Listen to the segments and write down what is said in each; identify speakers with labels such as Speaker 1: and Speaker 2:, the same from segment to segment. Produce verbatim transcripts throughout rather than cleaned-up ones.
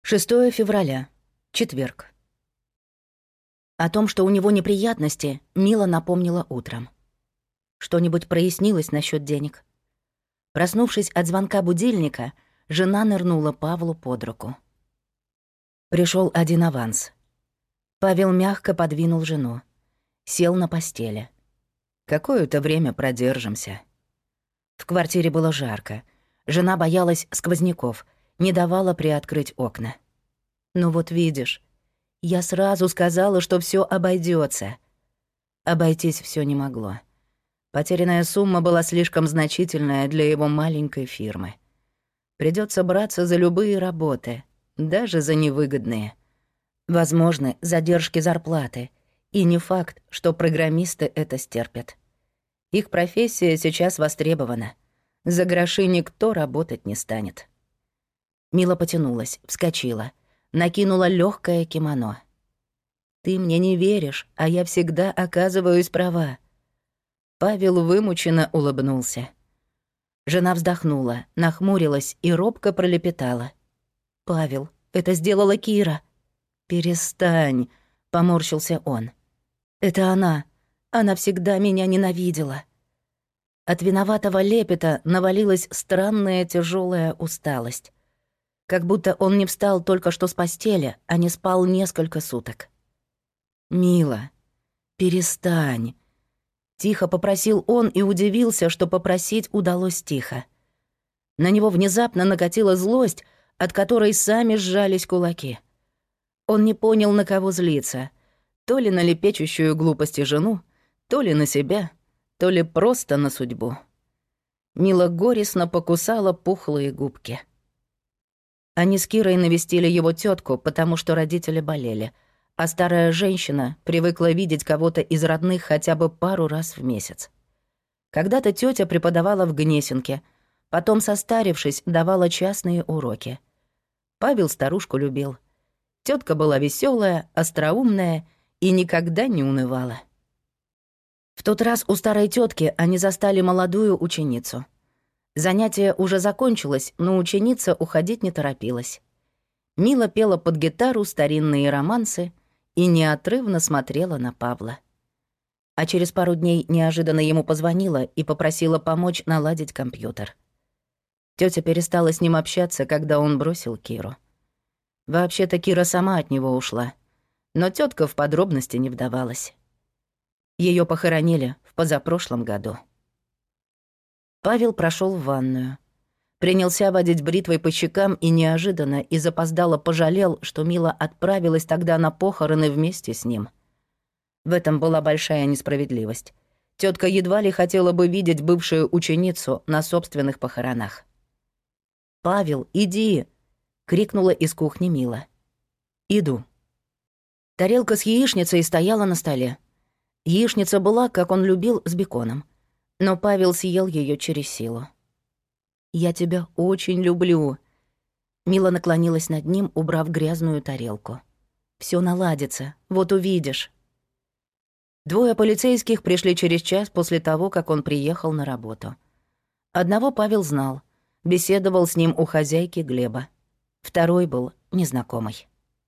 Speaker 1: шестое февраля. Четверг. О том, что у него неприятности, Мила напомнила утром. Что-нибудь прояснилось насчет денег. Проснувшись от звонка будильника, жена нырнула Павлу под руку. Пришел один аванс. Павел мягко подвинул жену. Сел на постели. Какое-то время продержимся. В квартире было жарко. Жена боялась сквозняков, не давала приоткрыть окна. «Ну вот видишь, я сразу сказала, что все обойдется. Обойтись все не могло. Потерянная сумма была слишком значительная для его маленькой фирмы. Придется браться за любые работы, даже за невыгодные. Возможны задержки зарплаты, и не факт, что программисты это стерпят. Их профессия сейчас востребована. За гроши никто работать не станет». Мила потянулась, вскочила, накинула легкое кимоно. «Ты мне не веришь, а я всегда оказываюсь права». Павел вымученно улыбнулся. Жена вздохнула, нахмурилась и робко пролепетала. «Павел, это сделала Кира». «Перестань», — поморщился он. «Это она. Она всегда меня ненавидела». От виноватого лепета навалилась странная тяжелая усталость. Как будто он не встал только что с постели, а не спал несколько суток. «Мила, перестань», — тихо попросил он и удивился, что попросить удалось тихо. На него внезапно накатила злость, от которой сами сжались кулаки. Он не понял, на кого злиться. То ли на лепечущую глупости жену, то ли на себя, то ли просто на судьбу. Мила горестно покусала пухлые губки. Они с Кирой навестили его тетку, потому что родители болели, а старая женщина привыкла видеть кого-то из родных хотя бы пару раз в месяц. Когда-то тетя преподавала в Гнесинке, потом, состарившись, давала частные уроки. Павел старушку любил. Тетка была веселая, остроумная и никогда не унывала. В тот раз у старой тетки они застали молодую ученицу. Занятие уже закончилось, но ученица уходить не торопилась. Мила пела под гитару старинные романсы и неотрывно смотрела на Павла. А через пару дней неожиданно ему позвонила и попросила помочь наладить компьютер. Тётя перестала с ним общаться, когда он бросил Киру. Вообще-то Кира сама от него ушла, но тётка в подробности не вдавалась. Её похоронили в позапрошлом году. Павел прошел в ванную. Принялся водить бритвой по щекам и неожиданно и запоздало пожалел, что Мила отправилась тогда на похороны вместе с ним. В этом была большая несправедливость. Тетка едва ли хотела бы видеть бывшую ученицу на собственных похоронах. «Павел, иди!» — крикнула из кухни Мила. «Иду». Тарелка с яичницей стояла на столе. Яичница была, как он любил, с беконом. Но Павел съел ее через силу. «Я тебя очень люблю». Мила наклонилась над ним, убрав грязную тарелку. «Всё наладится, вот увидишь». Двое полицейских пришли через час после того, как он приехал на работу. Одного Павел знал, беседовал с ним у хозяйки Глеба. Второй был незнакомый.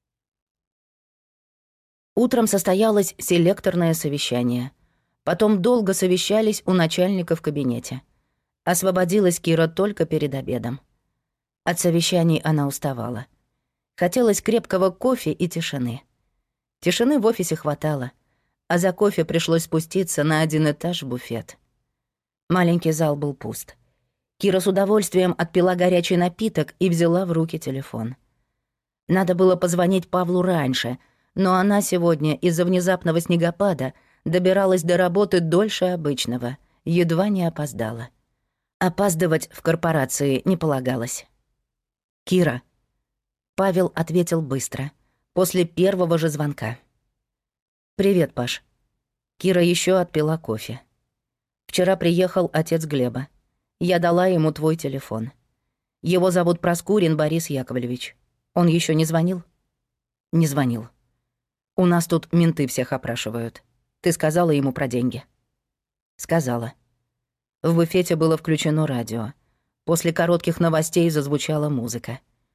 Speaker 1: Утром состоялось селекторное совещание. Потом долго совещались у начальника в кабинете. Освободилась Кира только перед обедом. От совещаний она уставала. Хотелось крепкого кофе и тишины. Тишины в офисе хватало, а за кофе пришлось спуститься на один этаж в буфет. Маленький зал был пуст. Кира с удовольствием отпила горячий напиток и взяла в руки телефон. Надо было позвонить Павлу раньше, но она сегодня из-за внезапного снегопада добиралась до работы дольше обычного, едва не опоздала. Опаздывать в корпорации не полагалось. «Кира». Павел ответил быстро, после первого же звонка. «Привет, Паш». Кира еще отпила кофе. «Вчера приехал отец Глеба. Я дала ему твой телефон. Его зовут Проскурин Борис Яковлевич. Он еще не звонил?» «Не звонил. У нас тут менты всех опрашивают. Ты сказала ему про деньги?» «Сказала». В буфете было включено радио. После коротких новостей зазвучала музыка.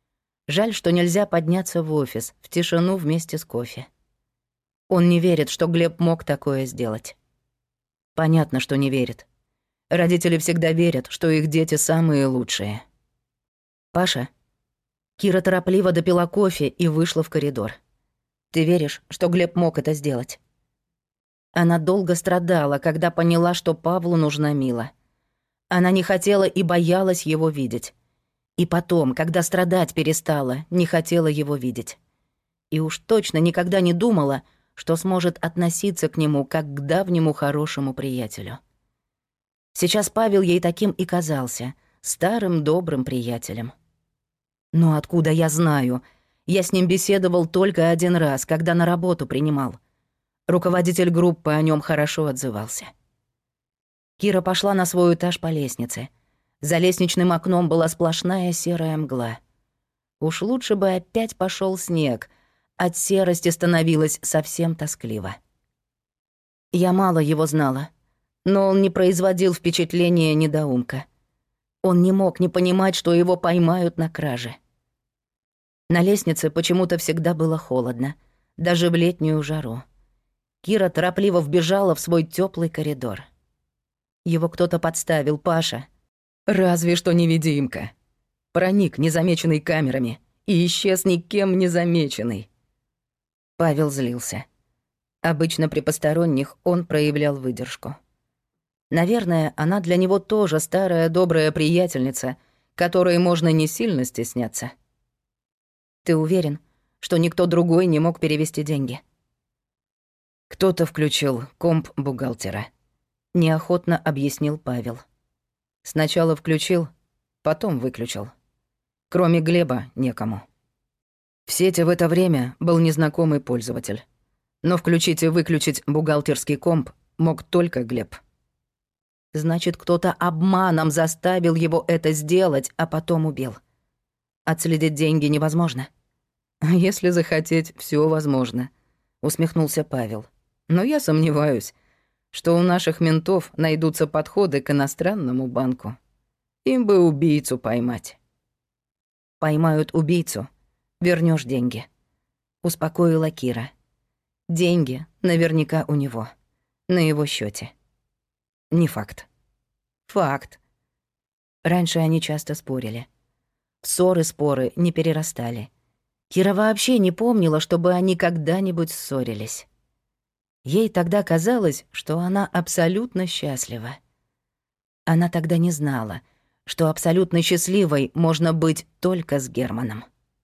Speaker 1: Жаль, что нельзя подняться в офис, в тишину вместе с кофе. Он не верит, что Глеб мог такое сделать. Понятно, что не верит. Родители всегда верят, что их дети самые лучшие. «Паша». Кира торопливо допила кофе и вышла в коридор. «Ты веришь, что Глеб мог это сделать?» Она долго страдала, когда поняла, что Павлу нужна Мила. Она не хотела и боялась его видеть. И потом, когда страдать перестала, не хотела его видеть. И уж точно никогда не думала, что сможет относиться к нему как к давнему хорошему приятелю. Сейчас Павел ей таким и казался, старым добрым приятелем. Но откуда я знаю? Я с ним беседовал только один раз, когда на работу принимал. Руководитель группы о нем хорошо отзывался. Кира пошла на свой этаж по лестнице. За лестничным окном была сплошная серая мгла. Уж лучше бы опять пошел снег. От серости становилось совсем тоскливо. Я мало его знала, но он не производил впечатления недоумка. Он не мог не понимать, что его поймают на краже. На лестнице почему-то всегда было холодно, даже в летнюю жару. Кира торопливо вбежала в свой теплый коридор. Его кто-то подставил, Паша. Разве что невидимка. Проник незамеченный камерами и исчез никем незамеченный. Павел злился. Обычно при посторонних он проявлял выдержку. Наверное, она для него тоже старая добрая приятельница, которой можно не сильно стесняться. Ты уверен, что никто другой не мог перевести деньги? Кто-то включил комп бухгалтера. Неохотно объяснил Павел. Сначала включил, потом выключил. Кроме Глеба некому. В сети в это время был незнакомый пользователь. Но включить и выключить бухгалтерский комп мог только Глеб. Значит, кто-то обманом заставил его это сделать, а потом убил. Отследить деньги невозможно. Если захотеть, все возможно, усмехнулся Павел. Но я сомневаюсь, что у наших ментов найдутся подходы к иностранному банку. Им бы убийцу поймать. Поймают убийцу, вернешь деньги, успокоила Кира. Деньги наверняка у него, на его счете. Не факт. Факт. Раньше они часто спорили. Ссоры-споры не перерастали. Кира вообще не помнила, чтобы они когда-нибудь ссорились. Ей тогда казалось, что она абсолютно счастлива. Она тогда не знала, что абсолютно счастливой можно быть только с Германом.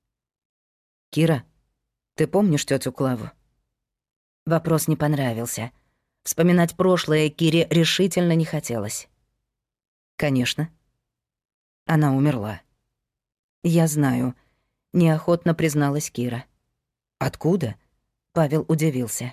Speaker 1: «Кира, ты помнишь тётю Клаву?» Вопрос не понравился. Вспоминать прошлое Кире решительно не хотелось. «Конечно. Она умерла». «Я знаю», — неохотно призналась Кира. «Откуда?» — Павел удивился.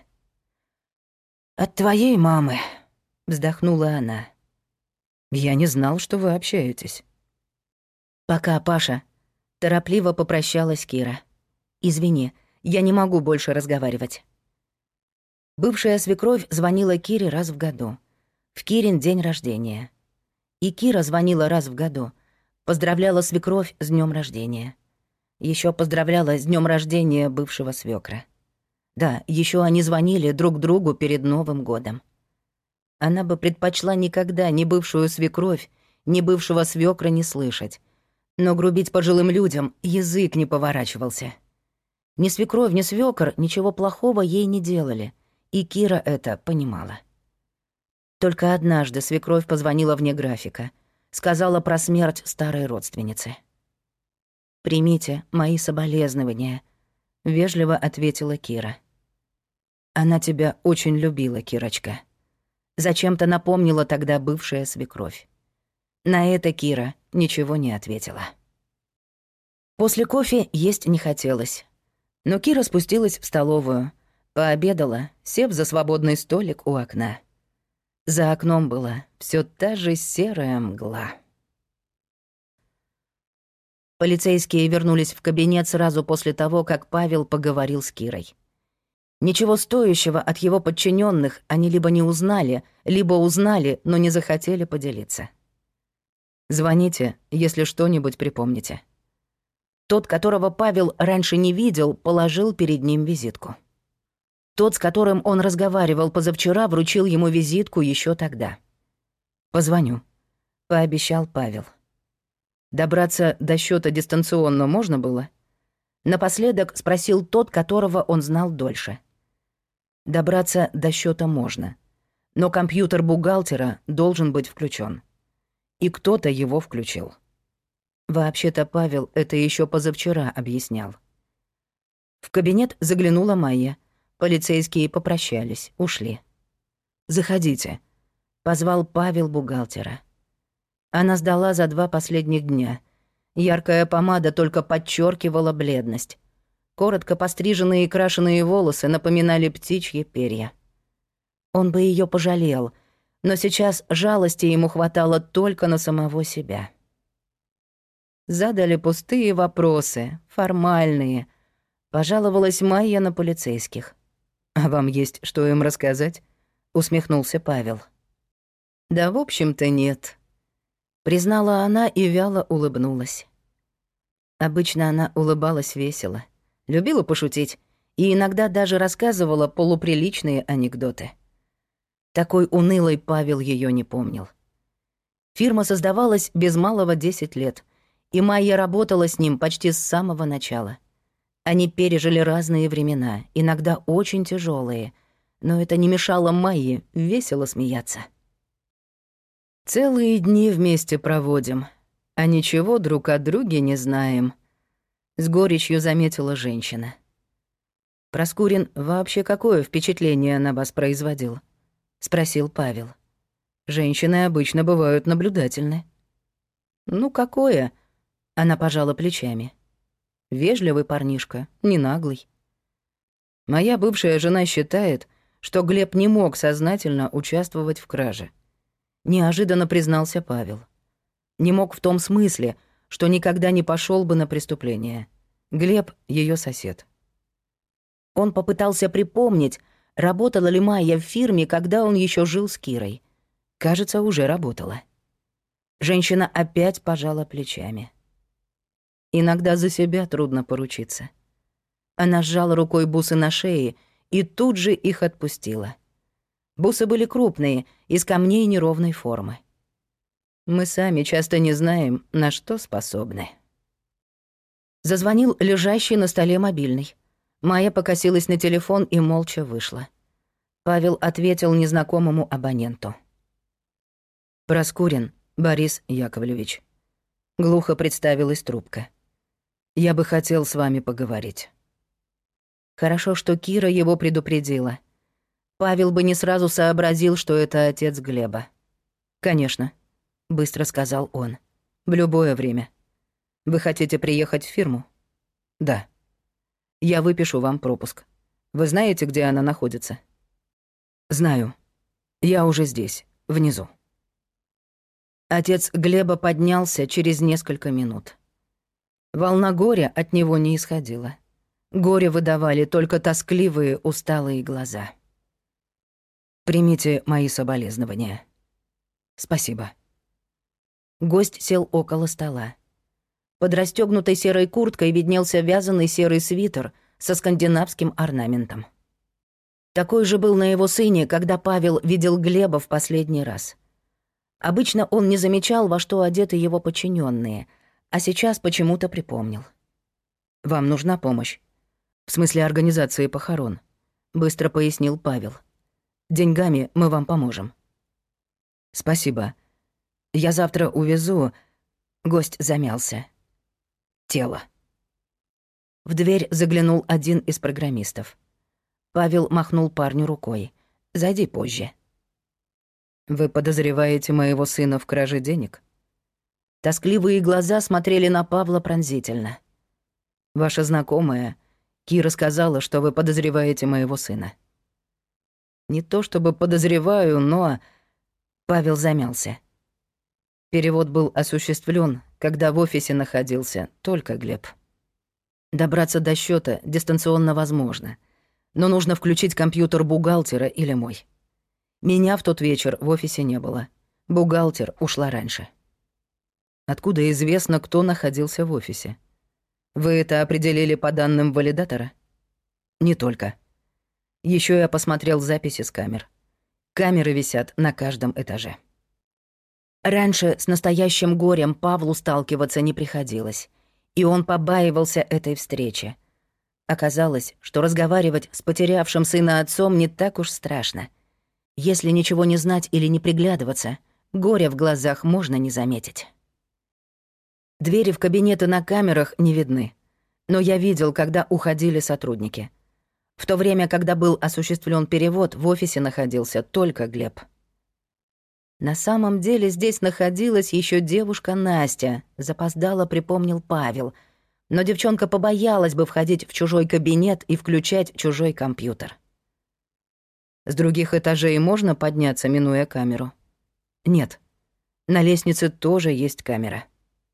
Speaker 1: «От твоей мамы», — вздохнула она. «Я не знал, что вы общаетесь». «Пока, Паша», — торопливо попрощалась Кира. «Извини, я не могу больше разговаривать». Бывшая свекровь звонила Кире раз в году. В Кирин день рождения. И Кира звонила раз в году. Поздравляла свекровь с днем рождения. Еще поздравляла с днем рождения бывшего свекра. Да, еще они звонили друг другу перед Новым годом. Она бы предпочла никогда ни бывшую свекровь, ни бывшего свекра не слышать. Но грубить пожилым людям язык не поворачивался. Ни свекровь, ни свекор ничего плохого ей не делали, и Кира это понимала. Только однажды свекровь позвонила вне графика, сказала про смерть старой родственницы. «Примите мои соболезнования», — вежливо ответила Кира. «Она тебя очень любила, Кирочка», — зачем-то напомнила тогда бывшая свекровь. На это Кира ничего не ответила. После кофе есть не хотелось. Но Кира спустилась в столовую, пообедала, сев за свободный столик у окна. За окном была все та же серая мгла. Полицейские вернулись в кабинет сразу после того, как Павел поговорил с Кирой. Ничего стоящего от его подчиненных они либо не узнали, либо узнали, но не захотели поделиться. «Звоните, если что-нибудь припомните». Тот, которого Павел раньше не видел, положил перед ним визитку. Тот, с которым он разговаривал позавчера, вручил ему визитку еще тогда. «Позвоню», — пообещал Павел. Добраться до счета дистанционно можно было? Напоследок спросил тот, которого он знал дольше. Добраться до счета можно, но компьютер бухгалтера должен быть включен. И кто-то его включил. Вообще-то Павел это еще позавчера объяснял. В кабинет заглянула Майя. Полицейские попрощались, ушли. «Заходите», — позвал Павел бухгалтера. Она сдала за два последних дня. Яркая помада только подчеркивала бледность. Коротко постриженные и крашеные волосы напоминали птичьи перья. Он бы ее пожалел, но сейчас жалости ему хватало только на самого себя. Задали пустые вопросы, формальные. Пожаловалась Майя на полицейских. «А вам есть что им рассказать?» — усмехнулся Павел. «Да, в общем-то, нет», — признала она и вяло улыбнулась. Обычно она улыбалась весело, любила пошутить и иногда даже рассказывала полуприличные анекдоты. Такой унылой Павел ее не помнил. Фирма создавалась без малого десять лет, и Майя работала с ним почти с самого начала. Они пережили разные времена, иногда очень тяжелые, но это не мешало Майе весело смеяться. «Целые дни вместе проводим, а ничего друг о друге не знаем», — с горечью заметила женщина. «Проскурин вообще какое впечатление на вас производил?» — спросил Павел. «Женщины обычно бывают наблюдательны». «Ну, какое?» — она пожала плечами. Вежливый парнишка, не наглый. Моя бывшая жена считает, что Глеб не мог сознательно участвовать в краже. Неожиданно признался Павел. Не мог в том смысле, что никогда не пошел бы на преступление. Глеб — ее сосед. Он попытался припомнить, работала ли Майя в фирме, когда он еще жил с Кирой. Кажется, уже работала. Женщина опять пожала плечами. Иногда за себя трудно поручиться. Она сжала рукой бусы на шее и тут же их отпустила. Бусы были крупные, из камней неровной формы. Мы сами часто не знаем, на что способны. Зазвонил лежащий на столе мобильный. Майя покосилась на телефон и молча вышла. Павел ответил незнакомому абоненту. «Проскурин Борис Яковлевич». Глухо представилась трубка. «Я бы хотел с вами поговорить». Хорошо, что Кира его предупредила. Павел бы не сразу сообразил, что это отец Глеба. «Конечно», — быстро сказал он. «В любое время. Вы хотите приехать в фирму?» «Да». «Я выпишу вам пропуск. Вы знаете, где она находится?» «Знаю. Я уже здесь, внизу». Отец Глеба поднялся через несколько минут. Волна горя от него не исходила. Горе выдавали только тоскливые, усталые глаза. «Примите мои соболезнования». «Спасибо». Гость сел около стола. Под расстёгнутой серой курткой виднелся вязаный серый свитер со скандинавским орнаментом. Такой же был на его сыне, когда Павел видел Глеба в последний раз. Обычно он не замечал, во что одеты его подчиненные, а сейчас почему-то припомнил. «Вам нужна помощь? В смысле организации похорон», — быстро пояснил Павел. «Деньгами мы вам поможем». «Спасибо. Я завтра увезу...» Гость замялся. «Тело». В дверь заглянул один из программистов. Павел махнул парню рукой. «Зайди позже». «Вы подозреваете моего сына в краже денег?» Тоскливые глаза смотрели на Павла пронзительно. «Ваша знакомая, Кира, сказала, что вы подозреваете моего сына». «Не то чтобы подозреваю, но...» Павел замялся. Перевод был осуществлен, когда в офисе находился только Глеб. Добраться до счета дистанционно возможно, но нужно включить компьютер бухгалтера или мой. Меня в тот вечер в офисе не было. Бухгалтер ушла раньше. Откуда известно, кто находился в офисе? Вы это определили по данным валидатора? Не только. Еще я посмотрел записи с камер. Камеры висят на каждом этаже. Раньше с настоящим горем Павлу сталкиваться не приходилось, и он побаивался этой встречи. Оказалось, что разговаривать с потерявшим сына отцом не так уж страшно. Если ничего не знать или не приглядываться, горя в глазах можно не заметить. Двери в кабинеты на камерах не видны, но я видел, когда уходили сотрудники. В то время, когда был осуществлен перевод, в офисе находился только Глеб. На самом деле здесь находилась еще девушка Настя, запоздало припомнил Павел, но девчонка побоялась бы входить в чужой кабинет и включать чужой компьютер. С других этажей можно подняться, минуя камеру? Нет. На лестнице тоже есть камера.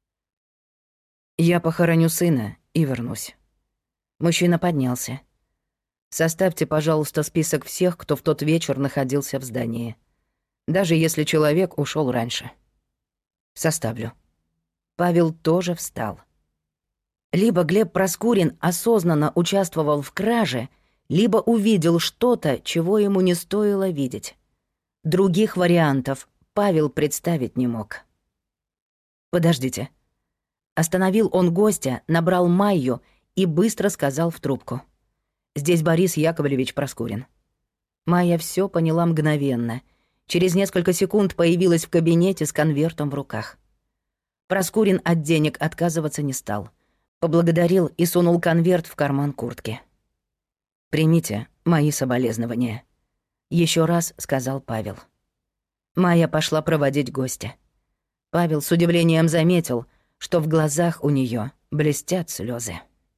Speaker 1: Я похороню сына и вернусь. Мужчина поднялся. Составьте, пожалуйста, список всех, кто в тот вечер находился в здании. Даже если человек ушел раньше. Составлю. Павел тоже встал. Либо Глеб Проскурин осознанно участвовал в краже, либо увидел что-то, чего ему не стоило видеть. Других вариантов Павел представить не мог. «Подождите». Остановил он гостя, набрал Майю и быстро сказал в трубку. «Здесь Борис Яковлевич Проскурин». Майя все поняла мгновенно. Через несколько секунд появилась в кабинете с конвертом в руках. Проскурин от денег отказываться не стал. Поблагодарил и сунул конверт в карман куртки. «Примите мои соболезнования», — еще раз сказал Павел. Майя пошла проводить гостя. Павел с удивлением заметил, что в глазах у нее блестят слезы.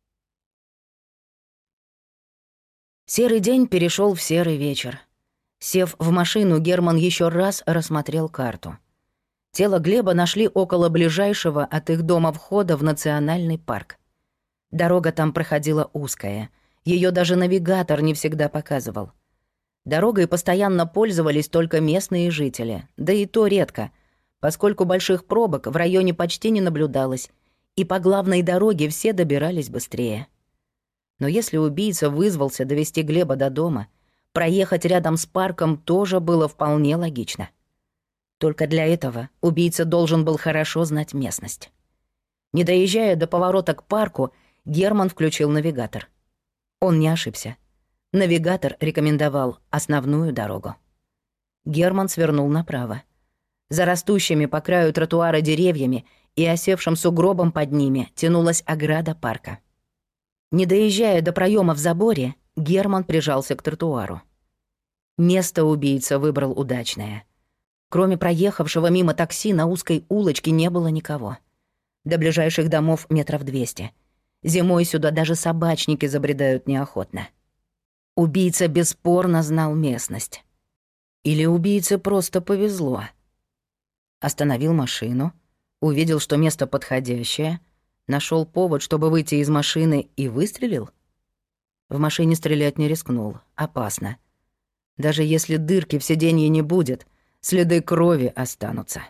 Speaker 1: Серый день перешел в серый вечер. Сев в машину, Герман еще раз рассмотрел карту. Тело Глеба нашли около ближайшего от их дома входа в национальный парк. Дорога там проходила узкая. Ее даже навигатор не всегда показывал. Дорогой постоянно пользовались только местные жители, да и то редко, поскольку больших пробок в районе почти не наблюдалось, и по главной дороге все добирались быстрее. Но если убийца вызвался довести Глеба до дома, проехать рядом с парком тоже было вполне логично. Только для этого убийца должен был хорошо знать местность. Не доезжая до поворота к парку, Герман включил навигатор. Он не ошибся. Навигатор рекомендовал основную дорогу. Герман свернул направо. За растущими по краю тротуара деревьями и осевшим сугробом под ними тянулась ограда парка. Не доезжая до проема в заборе, Герман прижался к тротуару. Место убийца выбрал удачное. Кроме проехавшего мимо такси на узкой улочке не было никого. До ближайших домов метров двести. Зимой сюда даже собачники забредают неохотно. Убийца бесспорно знал местность. Или убийце просто повезло. Остановил машину, увидел, что место подходящее, нашел повод, чтобы выйти из машины, и выстрелил? В машине стрелять не рискнул. Опасно. Даже если дырки в сиденье не будет, следы крови останутся.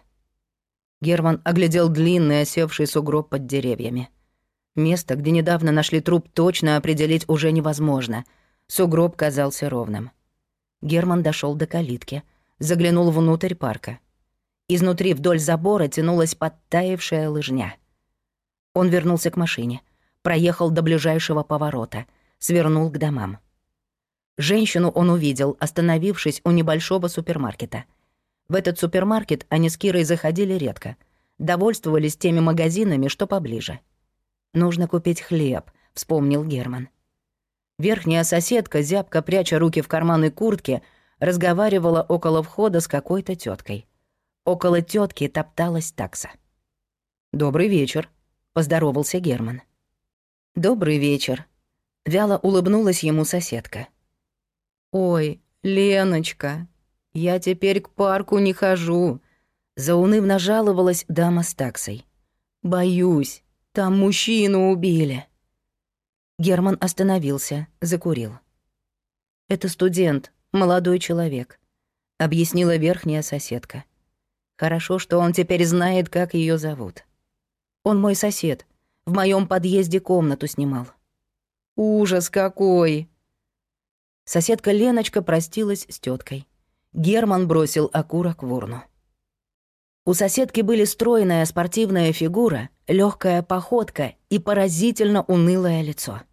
Speaker 1: Герман оглядел длинный осевший сугроб под деревьями. Место, где недавно нашли труп, точно определить уже невозможно. Сугроб казался ровным. Герман дошел до калитки, заглянул внутрь парка. Изнутри вдоль забора тянулась подтаявшая лыжня. Он вернулся к машине, проехал до ближайшего поворота, свернул к домам. Женщину он увидел, остановившись у небольшого супермаркета. В этот супермаркет они с Кирой заходили редко, довольствовались теми магазинами, что поближе. «Нужно купить хлеб», — вспомнил Герман. Верхняя соседка, зябко пряча руки в карманы куртки, разговаривала около входа с какой-то тёткой. Около тётки топталась такса. «Добрый вечер», — поздоровался Герман. «Добрый вечер», — вяло улыбнулась ему соседка. «Ой, Леночка, я теперь к парку не хожу», — заунывно жаловалась дама с таксой. «Боюсь, там мужчину убили». Герман остановился, закурил. «Это студент, молодой человек», — объяснила верхняя соседка. «Хорошо, что он теперь знает, как её зовут. Он мой сосед, В моем подъезде комнату снимал. Ужас какой! Соседка Леночка простилась с теткой. Герман бросил окурок в урну. У соседки были стройная спортивная фигура, легкая походка и поразительно унылое лицо.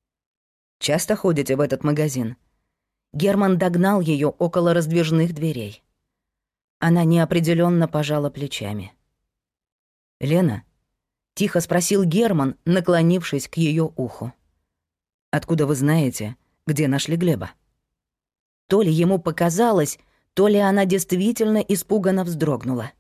Speaker 1: «Часто ходите в этот магазин?» Герман догнал ее около раздвижных дверей. Она неопределенно пожала плечами. «Лена?» — тихо спросил Герман, наклонившись к ее уху. «Откуда вы знаете, где нашли Глеба?» То ли ему показалось, то ли она действительно испуганно вздрогнула.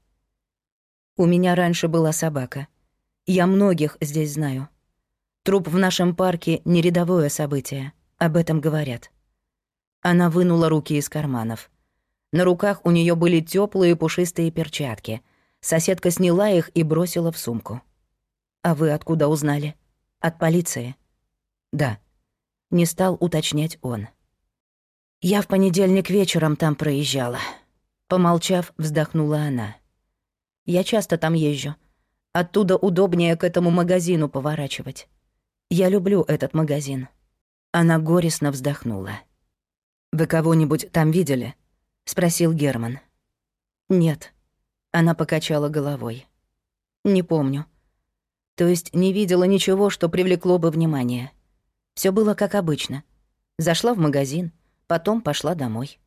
Speaker 1: «У меня раньше была собака. Я многих здесь знаю. Труп в нашем парке — не рядовое событие, об этом говорят». Она вынула руки из карманов. На руках у нее были теплые пушистые перчатки. Соседка сняла их и бросила в сумку. «А вы откуда узнали? От полиции?» «Да», — не стал уточнять он. «Я в понедельник вечером там проезжала». Помолчав, вздохнула она. «Я часто там езжу. Оттуда удобнее к этому магазину поворачивать. Я люблю этот магазин». Она горестно вздохнула. «Вы кого-нибудь там видели?» — спросил Герман. «Нет». Она покачала головой. «Не помню. То есть не видела ничего, что привлекло бы внимание. Все было как обычно. Зашла в магазин, потом пошла домой».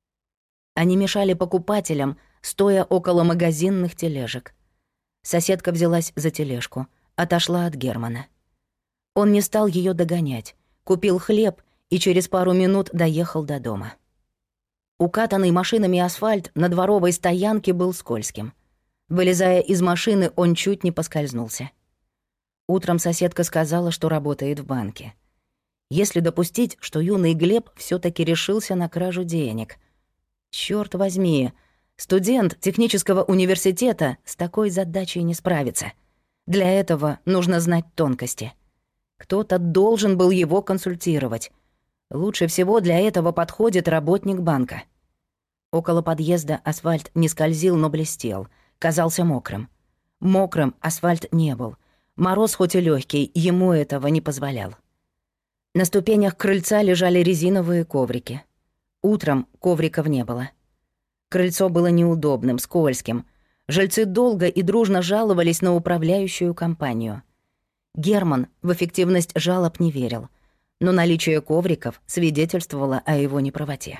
Speaker 1: Они мешали покупателям, стоя около магазинных тележек. Соседка взялась за тележку, отошла от Германа. Он не стал ее догонять, купил хлеб и через пару минут доехал до дома. Укатанный машинами асфальт на дворовой стоянке был скользким. Вылезая из машины, он чуть не поскользнулся. Утром соседка сказала, что работает в банке. Если допустить, что юный Глеб все таки решился на кражу денег. Чёрт возьми, студент технического университета с такой задачей не справится. Для этого нужно знать тонкости. Кто-то должен был его консультировать. Лучше всего для этого подходит работник банка. Около подъезда асфальт не скользил, но блестел, казался мокрым. Мокрым асфальт не был. Мороз хоть и легкий, ему этого не позволял. На ступенях крыльца лежали резиновые коврики. Утром ковриков не было. Крыльцо было неудобным, скользким. Жильцы долго и дружно жаловались на управляющую компанию. Герман в эффективность жалоб не верил, но наличие ковриков свидетельствовало о его неправоте.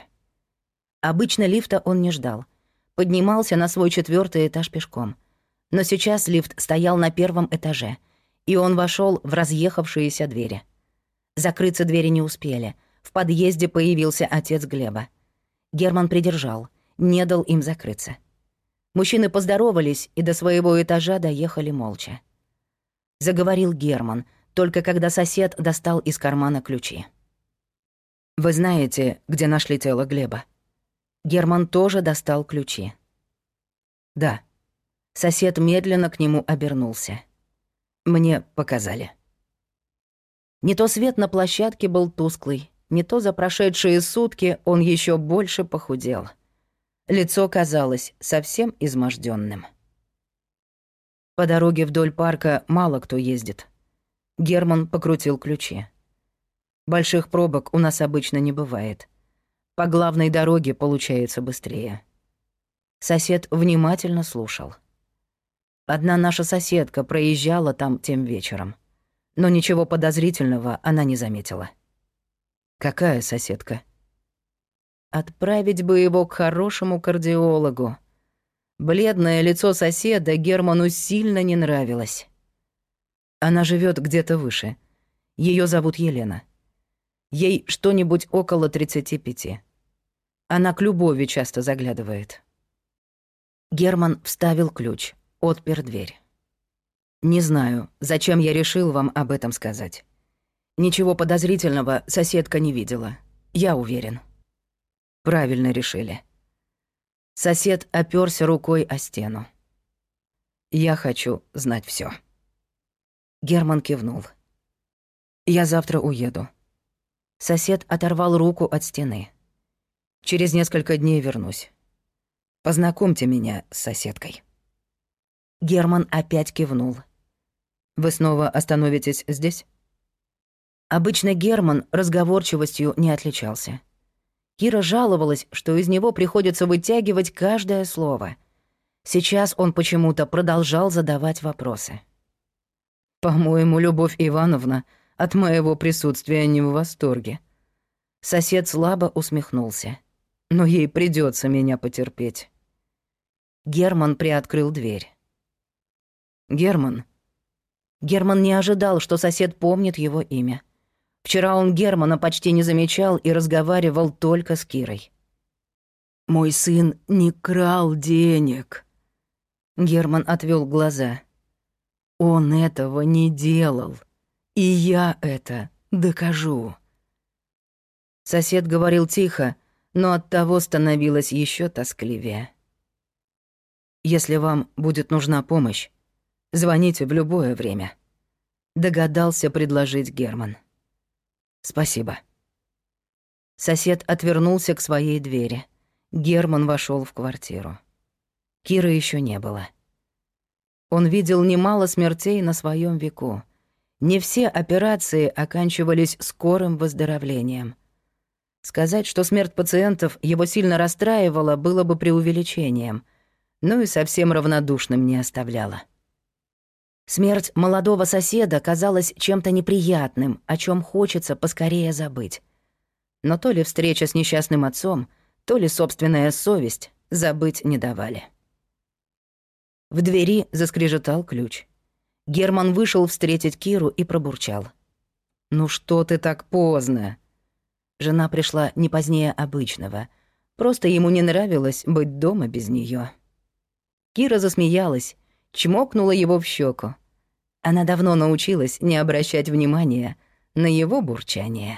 Speaker 1: Обычно лифта он не ждал. Поднимался на свой четвертый этаж пешком. Но сейчас лифт стоял на первом этаже, и он вошел в разъехавшиеся двери. Закрыться двери не успели. В подъезде появился отец Глеба. Герман придержал, не дал им закрыться. Мужчины поздоровались и до своего этажа доехали молча. Заговорил Герман, только когда сосед достал из кармана ключи. «Вы знаете, где нашли тело Глеба?» Герман тоже достал ключи. «Да». Сосед медленно к нему обернулся. «Мне показали». Не то свет на площадке был тусклый, не то за прошедшие сутки он еще больше похудел. Лицо казалось совсем измождённым. По дороге вдоль парка мало кто ездит. Герман покрутил ключи. Больших пробок у нас обычно не бывает. По главной дороге получается быстрее. Сосед внимательно слушал. Одна наша соседка проезжала там тем вечером, но ничего подозрительного она не заметила. Какая соседка? Отправить бы его к хорошему кардиологу. Бледное лицо соседа Герману сильно не нравилось. Она живет где-то выше. Ее зовут Елена. Ей что-нибудь около тридцати пяти. Она к Любови часто заглядывает. Герман вставил ключ, отпер дверь. Не знаю, зачем я решил вам об этом сказать. Ничего подозрительного соседка не видела, я уверен. Правильно решили. Сосед опёрся рукой о стену. Я хочу знать всё. Герман кивнул. Я завтра уеду. Сосед оторвал руку от стены. Через несколько дней вернусь. Познакомьте меня с соседкой. Герман опять кивнул. Вы снова остановитесь здесь? Обычно Герман разговорчивостью не отличался. Кира жаловалась, что из него приходится вытягивать каждое слово. Сейчас он почему-то продолжал задавать вопросы. «По-моему, Любовь Ивановна от моего присутствия не в восторге». Сосед слабо усмехнулся. «Но ей придется меня потерпеть». Герман приоткрыл дверь. «Герман». Герман не ожидал, что сосед помнит его имя. Вчера он Германа почти не замечал и разговаривал только с Кирой. «Мой сын не крал денег». Герман отвел глаза. «Он этого не делал, и я это докажу». Сосед говорил тихо, но оттого становилось еще тоскливее. «Если вам будет нужна помощь, звоните в любое время», — догадался предложить Герман. «Спасибо». Сосед отвернулся к своей двери. Герман вошел в квартиру. Киры еще не было. Он видел немало смертей на своем веку. Не все операции оканчивались скорым выздоровлением. Сказать, что смерть пациентов его сильно расстраивала, было бы преувеличением, но и совсем равнодушным не оставляла. Смерть молодого соседа казалась чем-то неприятным, о чем хочется поскорее забыть. Но то ли встреча с несчастным отцом, то ли собственная совесть забыть не давали. В двери заскрежетал ключ. Герман вышел встретить Киру и пробурчал: «Ну что ты так поздно?» Жена пришла не позднее обычного. Просто ему не нравилось быть дома без неё. Кира засмеялась, чмокнула его в щеку. Она давно научилась не обращать внимания на его бурчание.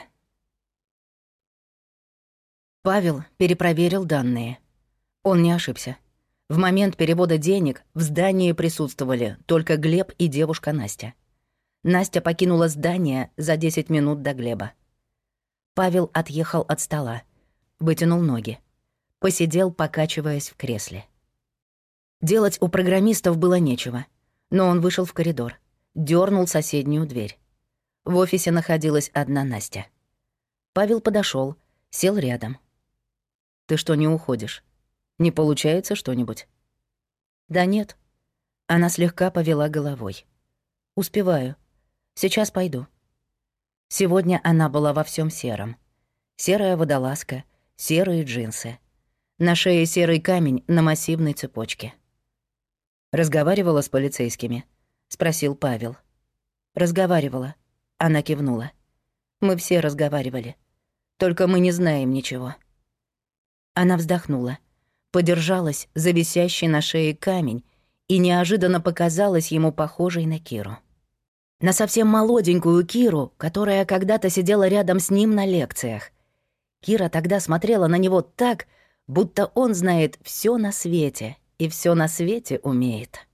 Speaker 1: Павел перепроверил данные. Он не ошибся. В момент перевода денег в здании присутствовали только Глеб и девушка Настя. Настя покинула здание за десять минут до Глеба. Павел отъехал от стола, вытянул ноги, посидел, покачиваясь в кресле. Делать у программистов было нечего, но он вышел в коридор, дернул соседнюю дверь. В офисе находилась одна Настя. Павел подошел, сел рядом. «Ты что, не уходишь? Не получается что-нибудь?» «Да нет». Она слегка повела головой. «Успеваю. Сейчас пойду». Сегодня она была во всем сером. Серая водолазка, серые джинсы. На шее серый камень на массивной цепочке. «Разговаривала с полицейскими?» — спросил Павел. «Разговаривала». Она кивнула. «Мы все разговаривали. Только мы не знаем ничего». Она вздохнула, подержалась за висящий на шее камень и неожиданно показалась ему похожей на Киру. На совсем молоденькую Киру, которая когда-то сидела рядом с ним на лекциях. Кира тогда смотрела на него так, будто он знает все на свете и все на свете умеет.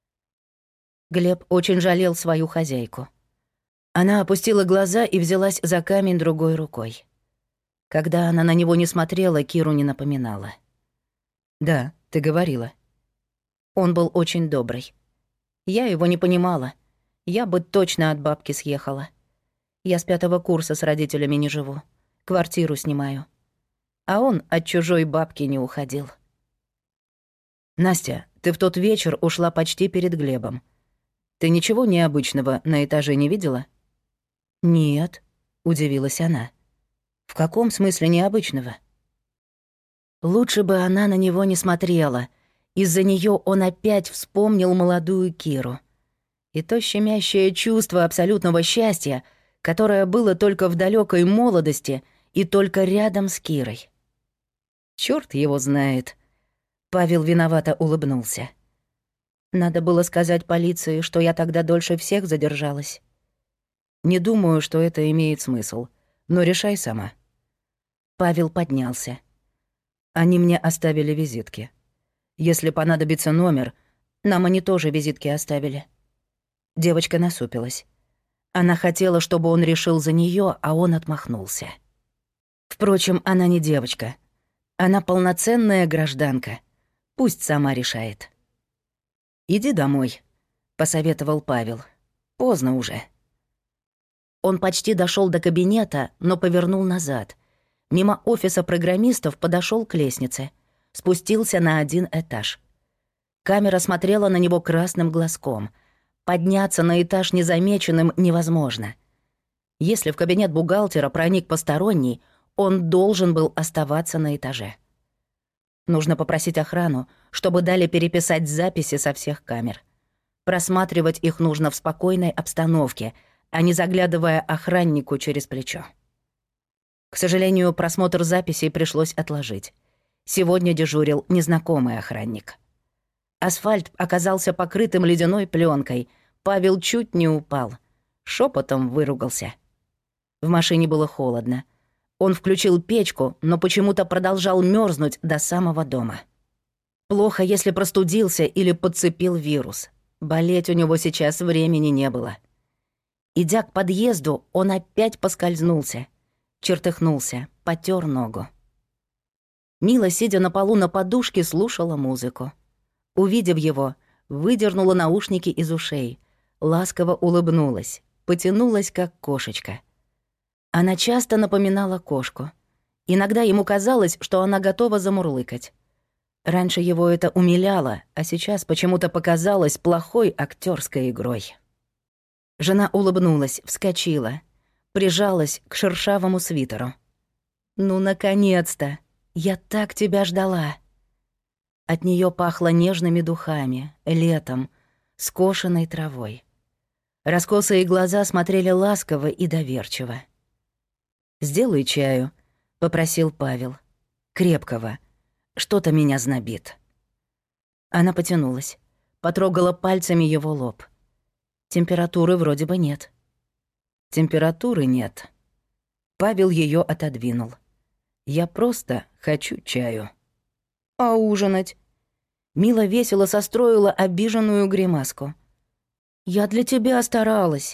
Speaker 1: Глеб очень жалел свою хозяйку. Она опустила глаза и взялась за камень другой рукой. Когда она на него не смотрела, Киру не напоминала. «Да, ты говорила». Он был очень добрый. Я его не понимала. Я бы точно от бабки съехала. Я с пятого курса с родителями не живу. Квартиру снимаю. А он от чужой бабки не уходил. «Настя, ты в тот вечер ушла почти перед Глебом. Ты ничего необычного на этаже не видела?» «Нет», — удивилась она. «В каком смысле необычного?» Лучше бы она на него не смотрела. Из-за нее он опять вспомнил молодую Киру. И то щемящее чувство абсолютного счастья, которое было только в далекой молодости и только рядом с Кирой. Черт его знает. Павел виновато улыбнулся. Надо было сказать полиции, что я тогда дольше всех задержалась. Не думаю, что это имеет смысл, но решай сама. Павел поднялся. Они мне оставили визитки. Если понадобится номер, нам они тоже визитки оставили. Девочка насупилась. Она хотела, чтобы он решил за нее, а он отмахнулся. Впрочем, она не девочка. Она полноценная гражданка. Пусть сама решает. «Иди домой», — посоветовал Павел. Поздно уже. Он почти дошел до кабинета, но повернул назад. Мимо офиса программистов подошел к лестнице. Спустился на один этаж. Камера смотрела на него красным глазком. Подняться на этаж незамеченным невозможно. Если в кабинет бухгалтера проник посторонний, он должен был оставаться на этаже. Нужно попросить охрану, чтобы дали переписать записи со всех камер. Просматривать их нужно в спокойной обстановке, а не заглядывая охраннику через плечо. К сожалению, просмотр записей пришлось отложить. Сегодня дежурил незнакомый охранник. Асфальт оказался покрытым ледяной пленкой. Павел чуть не упал. Шепотом выругался. В машине было холодно. Он включил печку, но почему-то продолжал мерзнуть до самого дома. Плохо, если простудился или подцепил вирус. Болеть у него сейчас времени не было. Идя к подъезду, он опять поскользнулся. Чертыхнулся, потер ногу. Мила, сидя на полу на подушке, слушала музыку. Увидев его, выдернула наушники из ушей, ласково улыбнулась, потянулась, как кошечка. Она часто напоминала кошку. Иногда ему казалось, что она готова замурлыкать. Раньше его это умиляло, а сейчас почему-то показалось плохой актерской игрой. Жена улыбнулась, вскочила, прижалась к шершавому свитеру. «Ну, наконец-то! Я так тебя ждала!» От нее пахло нежными духами, летом, скошенной травой. Раскосые глаза смотрели ласково и доверчиво. «Сделай чаю», — попросил Павел. «Крепкого. Что-то меня знобит». Она потянулась, потрогала пальцами его лоб. Температуры вроде бы нет. Температуры нет. Павел ее отодвинул. «Я просто хочу чаю». «А ужинать?» Мила весело состроила обиженную гримаску. «Я для тебя старалась».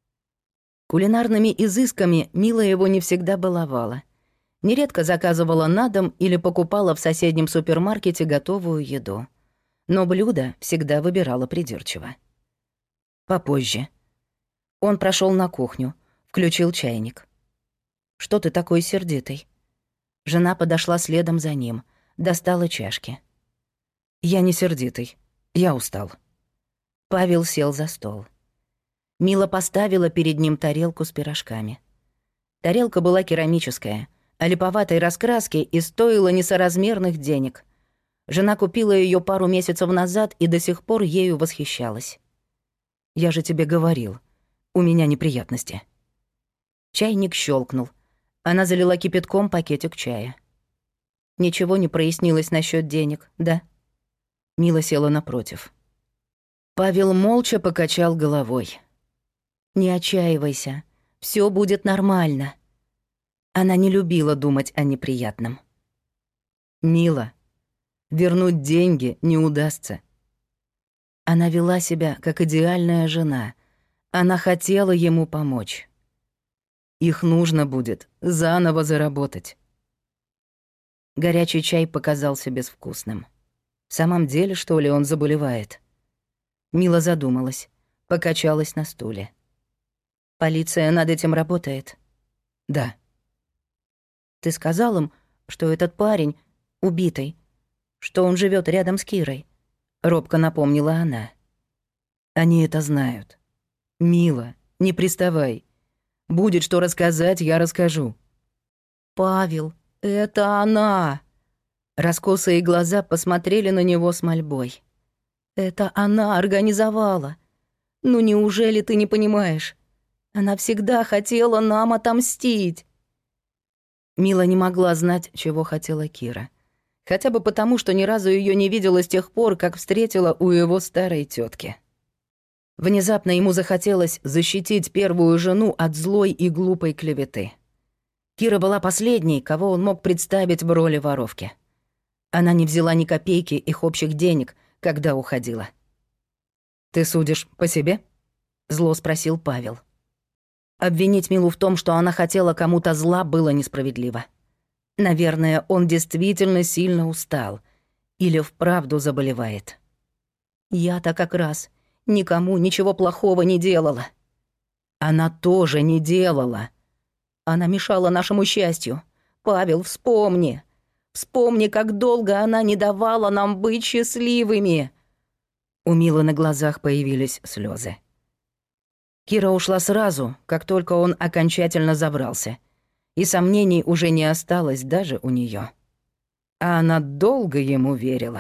Speaker 1: Кулинарными изысками Мила его не всегда баловала. Нередко заказывала на дом или покупала в соседнем супермаркете готовую еду. Но блюдо всегда выбирала придирчиво. Попозже. Он прошел на кухню, включил чайник. «Что ты такой сердитый?» Жена подошла следом за ним, достала чашки. «Я не сердитый, я устал». Павел сел за стол. Мила поставила перед ним тарелку с пирожками. Тарелка была керамическая, а липоватой раскраски и стоила несоразмерных денег. Жена купила ее пару месяцев назад и до сих пор ею восхищалась. «Я же тебе говорил, у меня неприятности». Чайник щелкнул. Она залила кипятком пакетик чая. «Ничего не прояснилось насчет денег, да?» Мила села напротив. Павел молча покачал головой. «Не отчаивайся, все будет нормально». Она не любила думать о неприятном. «Мила, вернуть деньги не удастся». Она вела себя как идеальная жена. Она хотела ему помочь. Их нужно будет заново заработать. Горячий чай показался безвкусным. В самом деле, что ли, он заболевает? Мила задумалась, покачалась на стуле. «Полиция над этим работает?» «Да». «Ты сказал им, что этот парень убитый, что он живет рядом с Кирой?» Робко напомнила она. «Они это знают. Мила, не приставай. Будет что рассказать, я расскажу». «Павел, это она!» Раскосые глаза посмотрели на него с мольбой. «Это она организовала. Ну неужели ты не понимаешь? Она всегда хотела нам отомстить». Мила не могла знать, чего хотела Кира. Хотя бы потому, что ни разу ее не видела с тех пор, как встретила у его старой тетки. Внезапно ему захотелось защитить первую жену от злой и глупой клеветы. Кира была последней, кого он мог представить в роли воровки. Она не взяла ни копейки их общих денег, когда уходила. «Ты судишь по себе?» — зло спросил Павел. Обвинить Милу в том, что она хотела кому-то зла, было несправедливо. Наверное, он действительно сильно устал или вправду заболевает. «Я-то как раз никому ничего плохого не делала. Она тоже не делала. Она мешала нашему счастью. Павел, вспомни. Вспомни, как долго она не давала нам быть счастливыми. У Милы на глазах появились слезы. Кира ушла сразу, как только он окончательно забрался. И сомнений уже не осталось даже у нее. А она долго ему верила.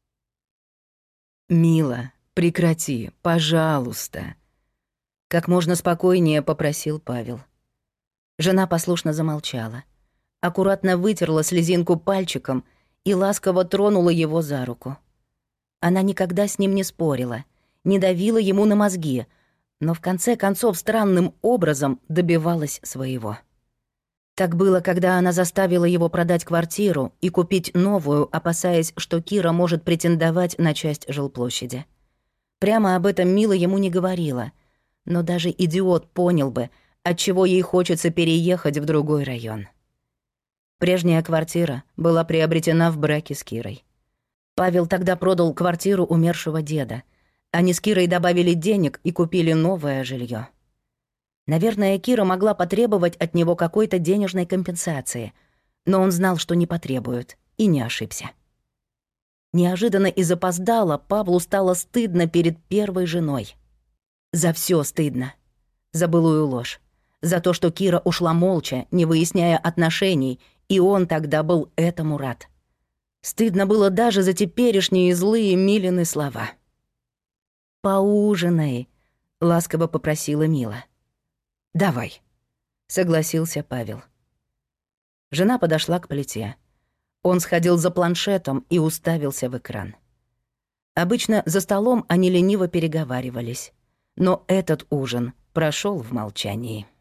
Speaker 1: «Мила, прекрати, пожалуйста», — как можно спокойнее попросил Павел. Жена послушно замолчала, аккуратно вытерла слезинку пальчиком и ласково тронула его за руку. Она никогда с ним не спорила, не давила ему на мозги, но в конце концов странным образом добивалась своего. Так было, когда она заставила его продать квартиру и купить новую, опасаясь, что Кира может претендовать на часть жилплощади. Прямо об этом Мила ему не говорила, но даже идиот понял бы, отчего ей хочется переехать в другой район. Прежняя квартира была приобретена в браке с Кирой. Павел тогда продал квартиру умершего деда. Они с Кирой добавили денег и купили новое жилье. Наверное, Кира могла потребовать от него какой-то денежной компенсации, но он знал, что не потребует, и не ошибся. Неожиданно и запоздало Павлу стало стыдно перед первой женой. За все стыдно. За былую ложь. За то, что Кира ушла молча, не выясняя отношений, и он тогда был этому рад. Стыдно было даже за теперешние злые Милины слова. «Поужинай», — ласково попросила Мила. «Давай», — согласился Павел. Жена подошла к плите. Он сходил за планшетом и уставился в экран. Обычно за столом они лениво переговаривались, но этот ужин прошел в молчании.